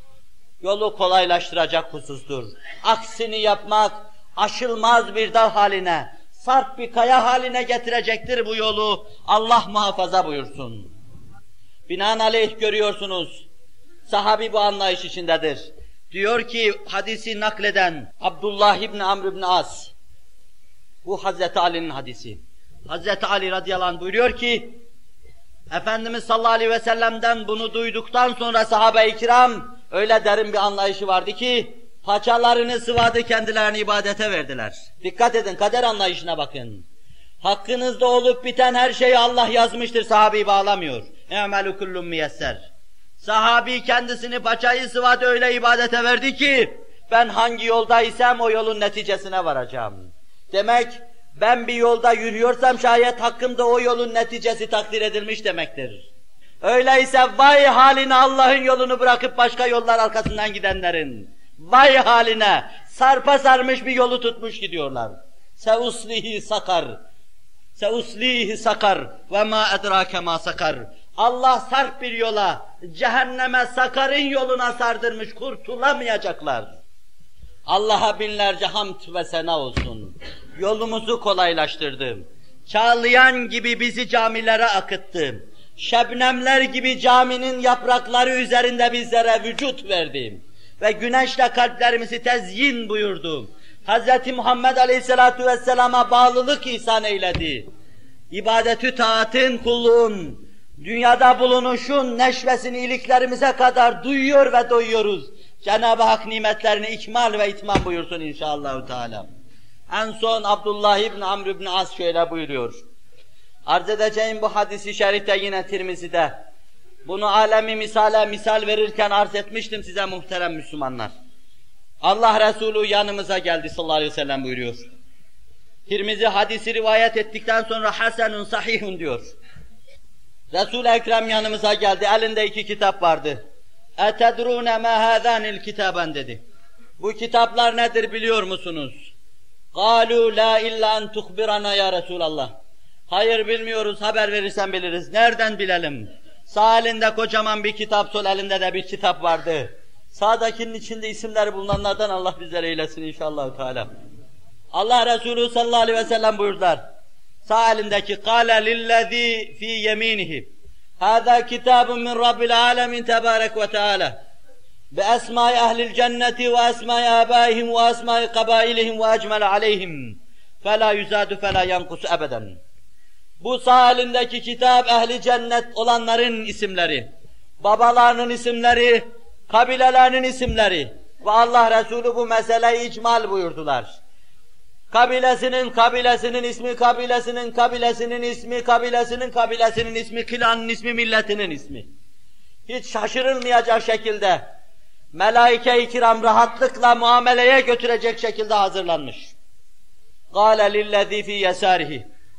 yolu kolaylaştıracak husustur. Aksini yapmak, aşılmaz bir dağ haline, sarp bir kaya haline getirecektir bu yolu. Allah muhafaza buyursun. Binaenaleyh görüyorsunuz, sahabi bu anlayış içindedir. Diyor ki hadisi nakleden Abdullah ibn Amr ibn As, bu Hazreti Ali'nin hadisi. Hazreti Ali radıyallahu anh buyuruyor ki, Efendimiz sallallahu aleyhi ve sellem'den bunu duyduktan sonra sahabe-i kiram öyle derin bir anlayışı vardı ki, paçalarını sıvadı, kendilerini ibadete verdiler. Dikkat edin, kader anlayışına bakın. Hakkınızda olup biten her şeyi Allah yazmıştır, sahabeyi bağlamıyor. اَعْمَلُ كُلُّمْ مِيَسَّرْ. Sahabi kendisini paçayı sıvadı, öyle ibadete verdi ki, ben hangi yoldaysam o yolun neticesine varacağım. Demek, ben bir yolda yürüyorsam şayet hakkımda o yolun neticesi takdir edilmiş demektir. Öyleyse vay haline Allah'ın yolunu bırakıp başka yollar arkasından gidenlerin. Vay haline, sarpa sarmış bir yolu tutmuş gidiyorlar. Seuslihi sakar, seuslihi sakar ve ma edrake ma sakar. Allah sarp bir yola, cehenneme sakarın yoluna sardırmış, kurtulamayacaklar. Allah'a binlerce hamd ve sena olsun. Yolumuzu kolaylaştırdı. Çağlayan gibi bizi camilere akıttı. Şebnemler gibi caminin yaprakları üzerinde bizlere vücut verdi. Ve güneşle kalplerimizi tezyin buyurdu. Hz. Muhammed Aleyhisselatu Vesselam'a bağlılık ihsan eyledi. İbadetü taatın, kulluğun, dünyada bulunuşun neşvesini iliklerimize kadar duyuyor ve doyuyoruz. Cenab-ı Hak nimetlerini ikmal ve itmam buyursun inşallah Teala. En son Abdullah ibn Amr ibn As şöyle buyuruyor. Arz edeceğim bu hadisi şerifte yine Tirmizi'de. Bunu alemi misale misal verirken arz etmiştim size muhterem Müslümanlar. Allah Resulü yanımıza geldi sallallahu aleyhi ve sellem buyuruyor. Tirmizi hadisi rivayet ettikten sonra hasenun sahihun diyor. Resul-i Ekrem yanımıza geldi, elinde iki kitap vardı. اَتَدْرُونَ مَا هَذَانِ الْكِتَابًا dedi. Bu kitaplar nedir biliyor musunuz? قَالُوا لَا اِلَّا اَنْ تُخْبِرَنَا ya Resulallah. Hayır bilmiyoruz, haber verirsen biliriz. Nereden bilelim? Sağ elinde kocaman bir kitap, sol elinde de bir kitap vardı. Sağdakinin içinde isimleri bulunanlardan Allah bizlere eylesin inşallah Teala. Allah Resulü sallallahu aleyhi ve sellem buyurdular. Sağ elindeki قَالَ لِلَّذ۪ي ف۪ي يَم۪ينِهِ هَذَا كِتَابٌ مِنْ رَبِّ الْعَالَمِينَ تَبَارَكَ وَتَعَالَى بِأَسْمَاءِ أَهْلِ الْجَنَّةِ وَأَسْمَاءِ آبَائِهِمْ وَأَسْمَاءِ قَبَائِلِهِمْ وَأَجْمَلَ عَلَيْهِمْ فَلَا يُزَادُ فَلَا يَنْقُسُ أَبَدًا. Bu sağ elindeki kitap ehli cennet olanların isimleri, babalarının isimleri, kabilelerinin isimleri ve Allah Resulü bu meseleyi icmal buyurdular. Kabilesinin, kabilesinin ismi, kabilesinin, kabilesinin ismi, kabilesinin, kabilesinin ismi, klanın ismi, milletinin ismi. Hiç şaşırılmayacak şekilde, melaike-i kiram rahatlıkla muameleye götürecek şekilde hazırlanmış. قَالَ لِلَّذ۪ي ف۪ي يَسَارِهِ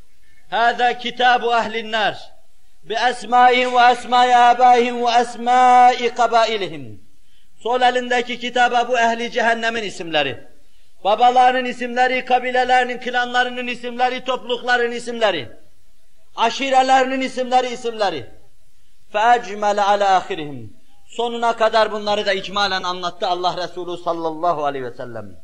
هَذَا كِتَابُ اَهْلِ النَّارِ بِأَسْمَائِهِمْ وَأَسْمَاءِ آبَائِهِمْ وَأَسْمَاءِ قَبَائِلِهِمْ. Sol elindeki kitaba bu ehli cehennemin isimleri, babalarının isimleri, kabilelerinin, klanlarının isimleri, toplulukların isimleri, aşirelerinin isimleri, isimleri. فَاَجْمَلَ عَلَى آخِرِهِمْ. Sonuna kadar bunları da icmalen anlattı Allah Resulü sallallahu aleyhi ve sellem.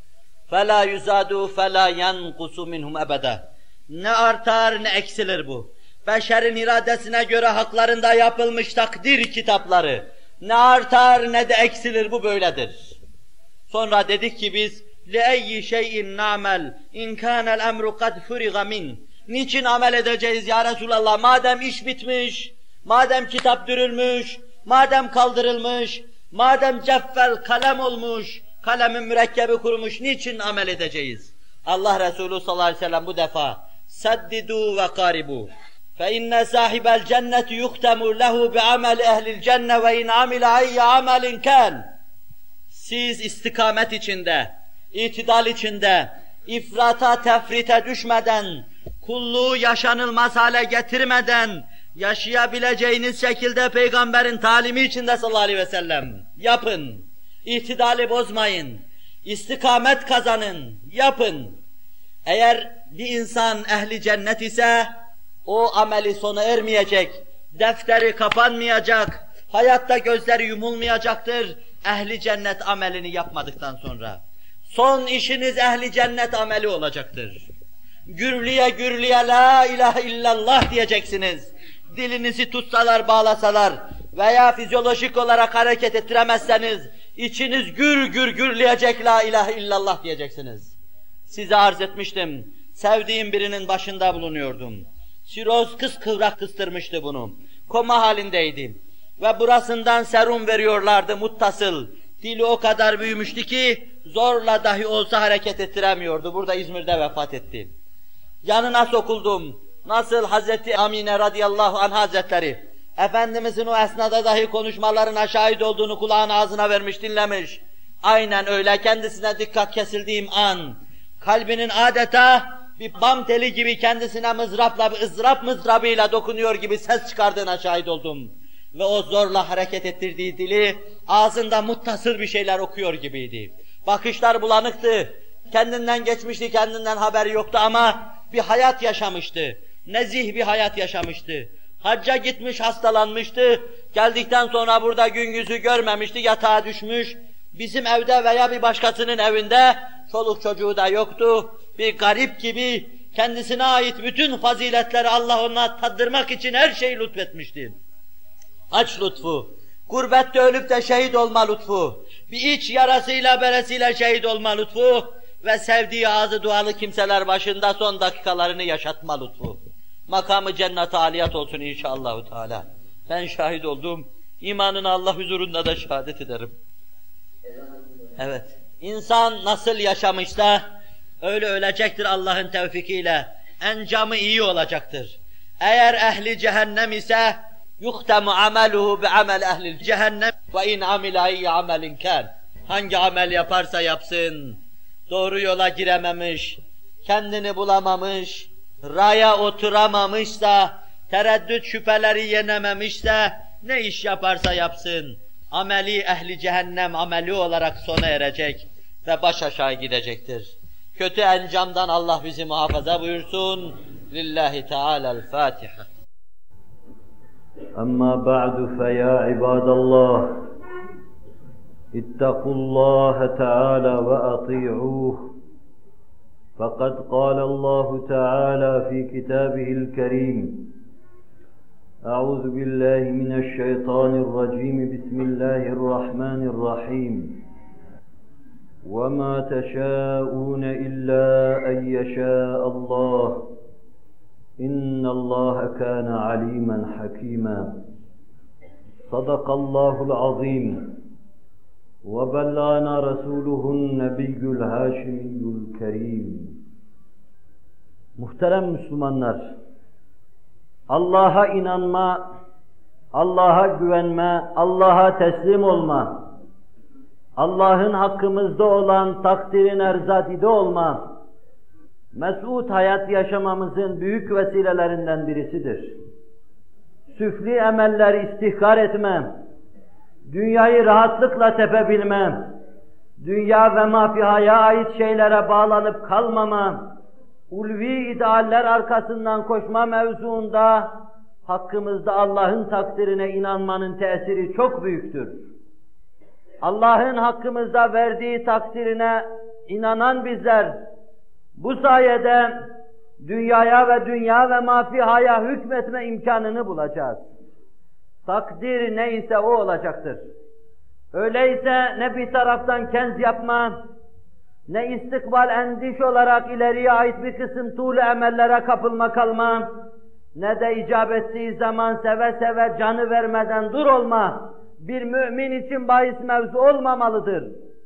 فَلَا يُزَادُوا فَلَا يَنْقُسُ مِنْهُمْ أَبَدًا. Ne artar ne eksilir bu. Beşerin iradesine göre haklarında yapılmış takdir kitapları. Ne artar ne de eksilir, bu böyledir. Sonra dedik ki biz, لِأَيِّ شَيْءٍ نَعْمَلْ اِنْ كَانَ الْاَمْرُ قَدْ فُرِغَ مِنْ. Niçin amel edeceğiz ya Resulallah? Madem iş bitmiş, madem kitap dürülmüş, madem kaldırılmış, madem ceffel kalem olmuş, kalemin mürekkebi kurumuş, niçin amel edeceğiz? Allah Resulü sallallahu aleyhi ve sellem bu defa سَدِّدُوا وَقَارِبُوا فَاِنَّ سَاحِبَ الْجَنَّةِ يُخْتَمُ لَهُ بِعَمَلِ اَهْلِ الْجَنَّةِ وَاِنْ عَمِلَ اَيَّ عَمَلٍ كَانٍ. Siz istikamet içinde, itidal içinde, ifrata tefrite düşmeden, kulluğu yaşanılmaz hale getirmeden, yaşayabileceğiniz şekilde Peygamberin talimi içinde sallallahu aleyhi ve sellem yapın. İtidali bozmayın, istikamet kazanın, yapın. Eğer bir insan ehli cennet ise, o ameli sona ermeyecek, defteri kapanmayacak, hayatta gözleri yumulmayacaktır, ehli cennet amelini yapmadıktan sonra. Son işiniz ehli cennet ameli olacaktır. Gürlüye gürlüye la ilahe illallah diyeceksiniz. Dilinizi tutsalar, bağlasalar veya fizyolojik olarak hareket ettiremezseniz, içiniz gür gür gürleyecek la ilahe illallah diyeceksiniz. Size arz etmiştim, sevdiğim birinin başında bulunuyordum. Siroz kıskıvrak kıstırmıştı bunu. Koma halindeydi. Ve burasından serum veriyorlardı muttasıl. Dili o kadar büyümüştü ki zorla dahi olsa hareket ettiremiyordu. Burada İzmir'de vefat etti. Yanına sokuldum. Nasıl Hazreti Amine radıyallahu anh hazretleri, Efendimizin o esnada dahi konuşmalarına şahit olduğunu kulağına ağzına vermiş, dinlemiş. Aynen öyle kendisine dikkat kesildiğim an, kalbinin adeta bir bam teli gibi kendisine mızrapla, bir ızdırap mızrabıyla dokunuyor gibi ses çıkardığına şahit oldum. Ve o zorla hareket ettirdiği dili ağzında muttasıl bir şeyler okuyor gibiydi. Bakışlar bulanıktı, kendinden geçmişti, kendinden haberi yoktu ama bir hayat yaşamıştı. Nezih bir hayat yaşamıştı. Hacca gitmiş, hastalanmıştı. Geldikten sonra burada gün yüzü görmemişti, yatağa düşmüş. Bizim evde veya bir başkasının evinde çoluk çocuğu da yoktu. Bir garip gibi kendisine ait bütün faziletleri Allah ona tattırmak için her şeyi lütfetmişti. Hac lütfu, gurbette ölüp de şehit olma lütfu, bir iç yarasıyla beresiyle şehit olma lütfu ve sevdiği ağzı dualı kimseler başında son dakikalarını yaşatma lütfu. Makamı cennet-i aliyat olsun inşallah Teala. Ben şahit oldum, imanını Allah huzurunda da şehadet ederim. Evet, insan nasıl yaşamışsa öyle ölecektir Allah'ın tevfikiyle. Encamı iyi olacaktır. Eğer ehli cehennem ise yuhtemu ameluhu bi amel ehli cehennem ve in amila ayyi amelin kan. Hangi amel yaparsa yapsın, doğru yola girememiş, kendini bulamamış, raya oturamamışsa, tereddüt şüpheleri yenememişse, ne iş yaparsa yapsın, ameli ehli cehennem ameli olarak sona erecek ve baş aşağı gidecektir. Kötü encamdan Allah bizi muhafaza buyursun. Lillahi Teala'l-Fatiha. Amma ba'du fe ya ibadallah, ittakullaha Teala ve ati'uh. فقد قال الله تعالى في كتابه الكريم أعوذ بالله من الشيطان الرجيم بسم الله الرحمن الرحيم وما تشاءون إلا أن يشاء الله إن الله كان عليما حكيما صدق الله العظيم وبلغنا رسوله النبي الهاشمي الكريم. Muhterem Müslümanlar, Allah'a inanma, Allah'a güvenme, Allah'a teslim olma, Allah'ın hakkımızda olan takdirin erzadide olma, mes'ud hayat yaşamamızın büyük vesilelerinden birisidir. Süfli emeller istihkar etme, dünyayı rahatlıkla tepebilme, dünya ve mafihaya ait şeylere bağlanıp kalmama, ulvi idealler arkasından koşma mevzuunda hakkımızda Allah'ın takdirine inanmanın tesiri çok büyüktür. Allah'ın hakkımızda verdiği takdirine inanan bizler, bu sayede dünyaya ve dünya ve mafihaya hükmetme imkanını bulacağız. Takdir neyse o olacaktır. Öyleyse ne bir taraftan kenz yapma, ne istikbal endiş olarak ileriye ait bir kısım tuğlu emellere kapılma kalma, ne de icap ettiği zaman seve seve canı vermeden dur olma, bir mümin için bahis mevzu olmamalıdır.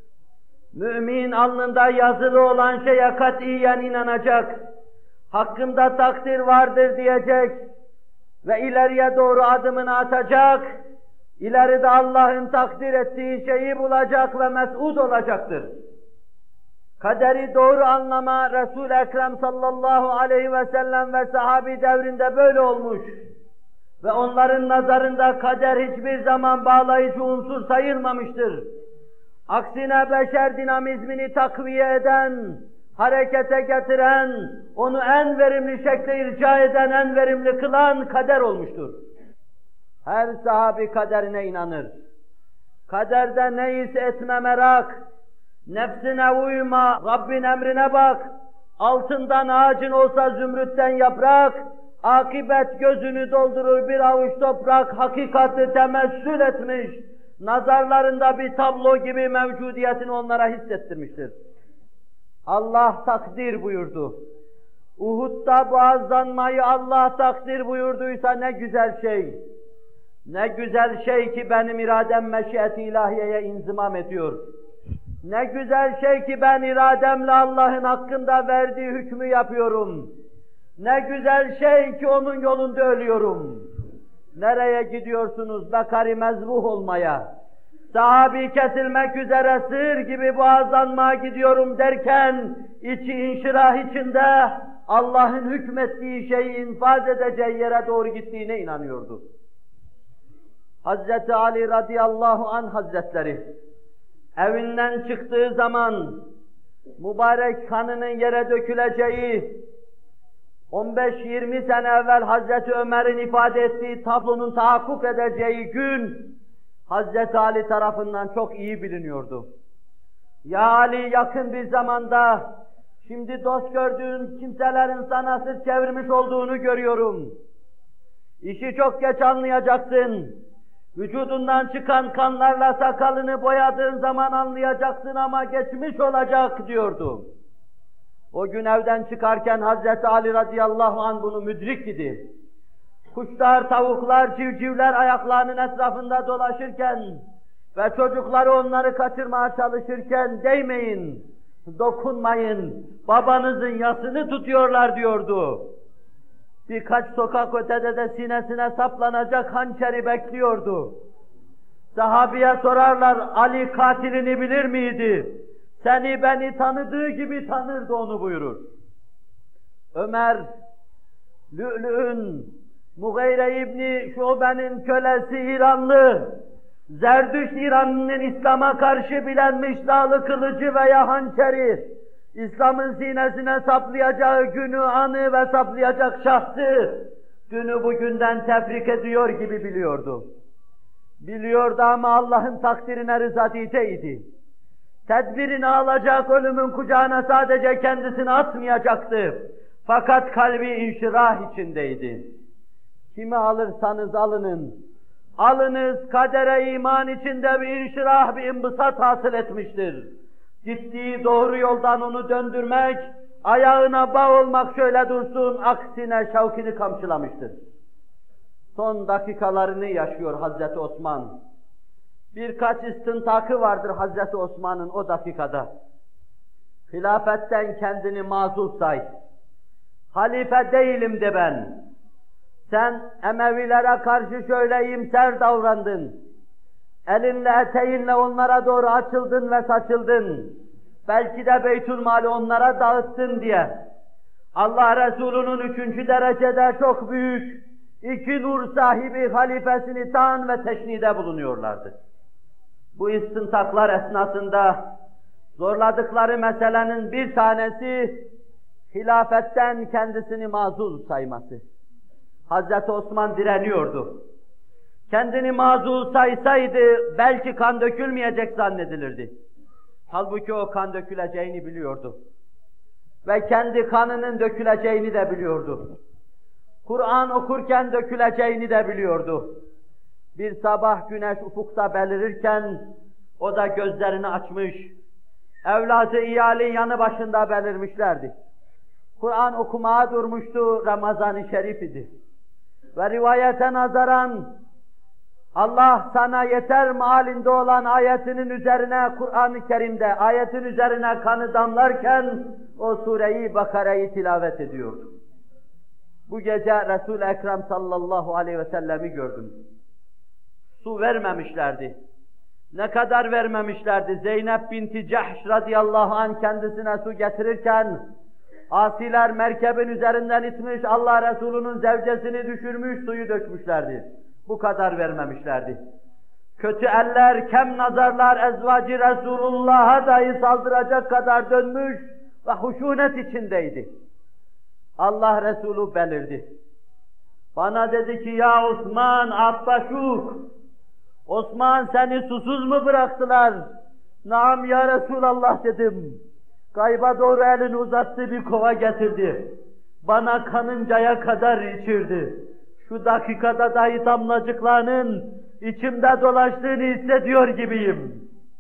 Mümin alnında yazılı olan şeye katiyen inanacak, hakkında takdir vardır diyecek ve ileriye doğru adımını atacak, ileride Allah'ın takdir ettiği şeyi bulacak ve mes'ud olacaktır. Kaderi doğru anlama Resul-i Ekrem sallallahu aleyhi ve sellem ve sahabi devrinde böyle olmuş ve onların nazarında kader hiçbir zaman bağlayıcı unsur sayılmamıştır. Aksine beşer dinamizmini takviye eden, harekete getiren, onu en verimli şekilde irca eden, en verimli kılan kader olmuştur. Her sahabi kaderine inanır. Kaderde neyiz etme merak, nefsine uyma, Rabbin emrine bak, altından ağacın olsa zümrütten yaprak, akibet gözünü doldurur bir avuç toprak, hakikati temessül etmiş, nazarlarında bir tablo gibi mevcudiyetini onlara hissettirmiştir. Allah takdir buyurdu. Uhud'da boğazlanmayı Allah takdir buyurduysa ne güzel şey. Ne güzel şey ki benim iradem meşiyet-i ilahiyeye inzimam ediyor. Ne güzel şey ki ben irademle Allah'ın hakkında verdiği hükmü yapıyorum. Ne güzel şey ki onun yolunda ölüyorum. Nereye gidiyorsunuz? Bekari mezbuh olmaya. Sahabi kesilmek üzere sığır gibi boğazlanmaya gidiyorum derken içi inşirah içinde Allah'ın hükmettiği şeyi infaz edeceği yere doğru gittiğine inanıyordu. Hazreti Ali radıyallahu anh hazretleri evinden çıktığı zaman mübarek kanının yere döküleceği on beş yirmi sene evvel Hazreti Ömer'in ifade ettiği tablonun tahakkuk edeceği gün Hazreti Ali tarafından çok iyi biliniyordu. Ya Ali, yakın bir zamanda şimdi dost gördüğün kimselerin sana sırt çevirmiş olduğunu görüyorum. İşi çok geç anlayacaksın. Vücudundan çıkan kanlarla sakalını boyadığın zaman anlayacaksın ama geçmiş olacak diyordu. O gün evden çıkarken Hazreti Ali radıyallahu anh bunu müdrik idi. Kuşlar, tavuklar, civcivler ayaklarının etrafında dolaşırken ve çocukları onları kaçırmaya çalışırken değmeyin, dokunmayın, babanızın yasını tutuyorlar diyordu. Birkaç sokak ötede de sinesine saplanacak hançeri bekliyordu. Sahabiye sorarlar, Ali katilini bilir miydi? Seni beni tanıdığı gibi tanırdı onu buyurur. Ömer, Lü'lü'ün, Mughire İbni Şube'nin kölesi İranlı, Zerdüşt İranlı'nın İslam'a karşı bilenmiş dağlı kılıcı veya hançeri, İslam'ın sinesine saplayacağı günü, anı ve saplayacak şahsı, dünü bugünden tefrik ediyor gibi biliyordu. Biliyordu ama Allah'ın takdirine rıza diyeceydi. Tedbirini alacak, ölümün kucağına sadece kendisini atmayacaktı. Fakat kalbi inşirah içindeydi. Kimi alırsanız alının, alınız kadere iman içinde bir inşirah, bir imbısat hasıl etmiştir. Gittiği doğru yoldan onu döndürmek, ayağına bağ olmak şöyle dursun, aksine şevkini kamçılamıştır. Son dakikalarını yaşıyor Hazreti Osman. Birkaç istintakı vardır Hazreti Osman'ın o dakikada. Hilafetten kendini mazur say. Halife değilim de ben. Sen Emevilere karşı şöyle iyimser davrandın. Elinle eteğinle onlara doğru açıldın ve saçıldın. Belki de Beytülmal'i onlara dağıttın diye. Allah Resulü'nün üçüncü derecede çok büyük iki nur sahibi halifesini taan ve teşnide bulunuyorlardı. Bu istintaklar esnasında zorladıkları meselenin bir tanesi hilafetten kendisini mazul sayması. Hazreti Osman direniyordu. Kendini mazul saysaydı belki kan dökülmeyecek zannedilirdi. Halbuki o kan döküleceğini biliyordu. Ve kendi kanının döküleceğini de biliyordu. Kur'an okurken döküleceğini de biliyordu. Bir sabah güneş ufukta belirirken o da gözlerini açmış. Evladı iyali yanı başında belirmişlerdi. Kur'an okumaya durmuştu, Ramazan-ı Şerif idi. Ve rivayete nazaran Allah sana yeter mealinde olan ayetinin üzerine Kur'an-ı Kerim'de ayetin üzerine kanı damlarken o sureyi Bakara'yı tilavet ediyordu. Bu gece Resul-i Ekrem sallallahu aleyhi ve sellemi gördüm. Su vermemişlerdi. Ne kadar vermemişlerdi? Zeynep binti Cahş radıyallahu anh kendisine su getirirken asiler merkebin üzerinden itmiş, Allah Resulü'nün zevcesini düşürmüş, suyu dökmüşlerdi. Bu kadar vermemişlerdi. Kötü eller, kem nazarlar ezvacı Resulullah'a dahi saldıracak kadar dönmüş ve huşunet içindeydi. Allah Resulü belirdi. Bana dedi ki ya Osman Abbaşuk, Osman seni susuz mu bıraktılar? Naam ya Resulallah dedim. Gayba doğru elini uzattı, bir kova getirdi. Bana kanıncaya kadar içirdi. Şu dakikada dahi damlacıklarının içimde dolaştığını hissediyor gibiyim.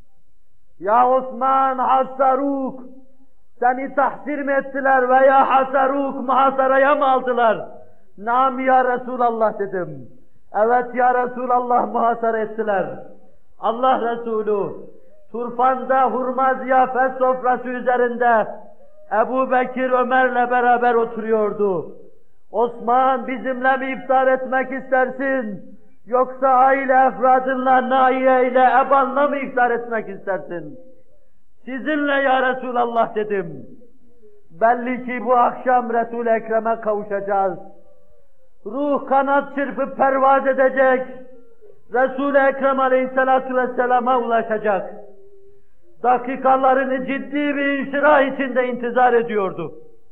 Ya Osman Hasaruk, seni tahsir mi ettiler veya Hasaruk muhasaraya mı aldılar? Nam ya Resulallah dedim. Evet ya Resulallah, muhasara ettiler. Allah Resulü Turfan'da hurma ziyafet sofrası üzerinde Ebu Bekir Ömer'le beraber oturuyordu. Osman, bizimle mi iftar etmek istersin? Yoksa aile efradınla, naiye ile, ebanla mı iftar etmek istersin? Sizinle ya Resulallah dedim. Belli ki bu akşam Resul-i Ekrem'e kavuşacağız. Ruh kanat çırpıp pervaz edecek. Resul-i Ekrem Aleyhisselatü Vesselam'a ulaşacak. Dakikalarını ciddi bir inşirah içinde intizar ediyordu.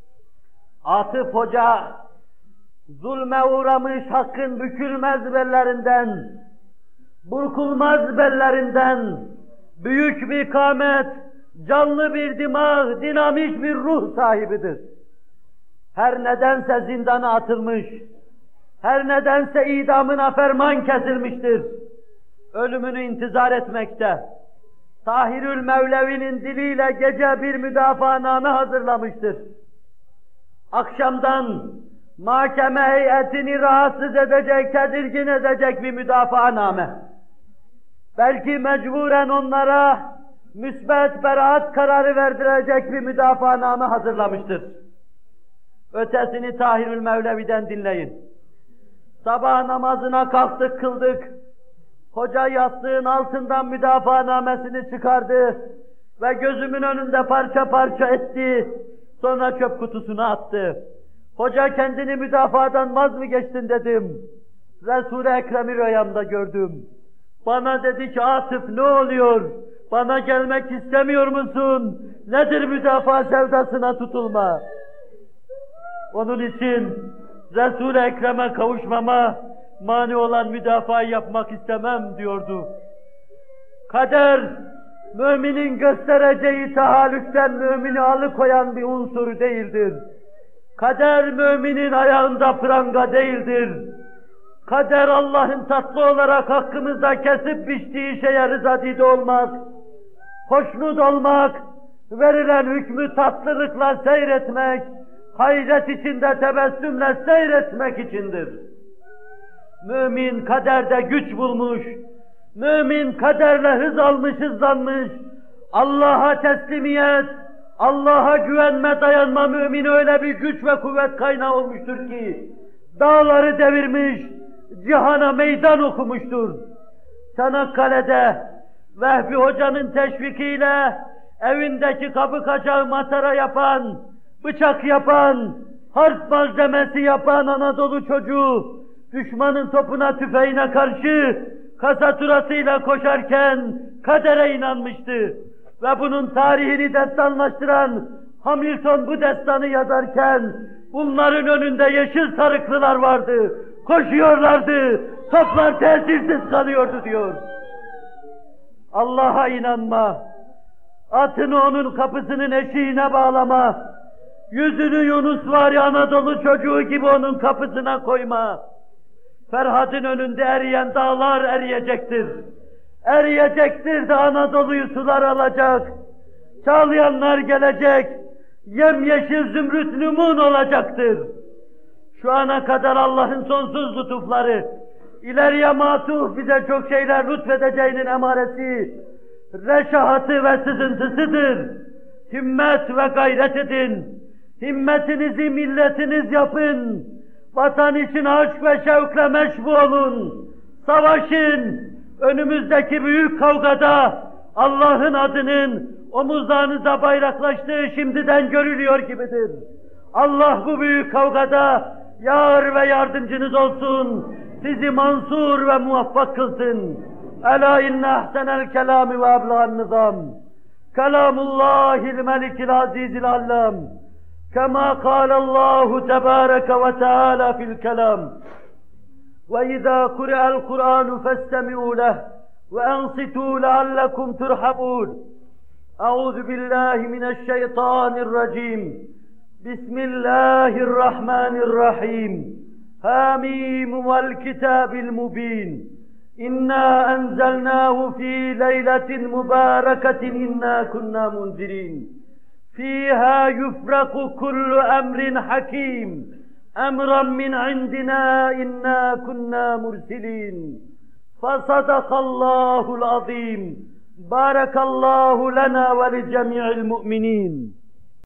Atıf Hoca, zulme uğramış hakkın bükülmez bellerinden, burkulmaz bellerinden, büyük bir kâmet, canlı bir dimağ, dinamik bir ruh sahibidir. Her nedense zindana atılmış, her nedense idamına ferman kesilmiştir. Ölümünü intizar etmekte. Tahirül Mevlevi'nin diliyle gece bir müdafaaname hazırlamıştır. Akşamdan mahkeme heyetini rahatsız edecek, tedirgin edecek bir müdafaaname. Belki mecburen onlara müsbet beraat kararı verdirecek bir müdafaaname hazırlamıştır. Ötesini Tahirül Mevlevi'den dinleyin. Sabah namazına kalktık, kıldık. Hoca yastığın altından müdafaanamesini çıkardı ve gözümün önünde parça parça etti. Sonra çöp kutusuna attı. Hoca, kendini müdafadan vaz mı geçtin dedim. Resul-i Ekrem'i rüyamda gördüm. Bana dedi ki, Atıf ne oluyor? Bana gelmek istemiyor musun? Nedir müdafaa sevdasına tutulma? Onun için Resul-i Ekrem'e kavuşmama mani olan müdafaa yapmak istemem diyordu. Kader, müminin göstereceği tahallükten mümini alıkoyan bir unsur değildir. Kader, müminin ayağında pranga değildir. Kader, Allah'ın tatlı olarak hakkımızda kesip biçtiği şeye rızadide olmak, hoşnut olmak, verilen hükmü tatlılıkla seyretmek, hayret içinde tebessümle seyretmek içindir. Mümin kaderde güç bulmuş, mümin kaderle hız almış, hızlanmış, Allah'a teslimiyet, Allah'a güvenme, dayanma mümin öyle bir güç ve kuvvet kaynağı olmuştur ki, dağları devirmiş, cihana meydan okumuştur. Çanakkale'de Vehbi Hoca'nın teşvikiyle evindeki kapı kaçağı matara yapan, bıçak yapan, harp malzemesi yapan Anadolu çocuğu, düşmanın topuna, tüfeğine karşı kasaturasıyla koşarken kadere inanmıştı. Ve bunun tarihini destanlaştıran Hamilton bu destanı yazarken bunların önünde yeşil sarıklılar vardı. Koşuyorlardı, toplar tesirsiz kalıyordu diyor. Allah'a inanma, atını onun kapısının eşiğine bağlama, yüzünü Yunus var ya Anadolu çocuğu gibi onun kapısına koyma. Ferhat'ın önünde eriyen dağlar eriyecektir. Eriyecektir de Anadolu'yu sular alacak. Çağlayanlar gelecek, yemyeşil zümrüt numun olacaktır. Şu ana kadar Allah'ın sonsuz lütufları, ileriye matuf bize çok şeyler lütfedeceğinin emaresi, reşahatı ve sızıntısıdır. Himmet ve gayret edin, himmetinizi milletiniz yapın, vatan için aşk ve şevkle meşbu olun, savaşın, önümüzdeki büyük kavgada Allah'ın adının omuzlarınıza bayraklaştığı şimdiden görülüyor gibidir. Allah bu büyük kavgada yar ve yardımcınız olsun, sizi mansur ve muvaffak kılsın. Ela inne ahsenel kelami ve ablağın nizam, kelamullahil melikil azizil allam, kema kâlallahu tebâreke ve teâlâ fil kelam. وَإِذَا قُرِئَ الْقُرْآنُ فَاسْتَمِعُوا لَهُ وَأَنصِتُوا لَعَلَّكُمْ تُرْحَمُونَ أعوذ بالله من الشيطان الرجيم بسم الله الرحمن الرحيم حميم والكتاب المبين إنا أنزلناه في ليلة مباركة إنا كنا منذرين فيها يفرق كل أمر حكيم أمرا من عندنا إنا كنا مرسلين فصدق الله العظيم بارك الله لنا ولجميع المؤمنين.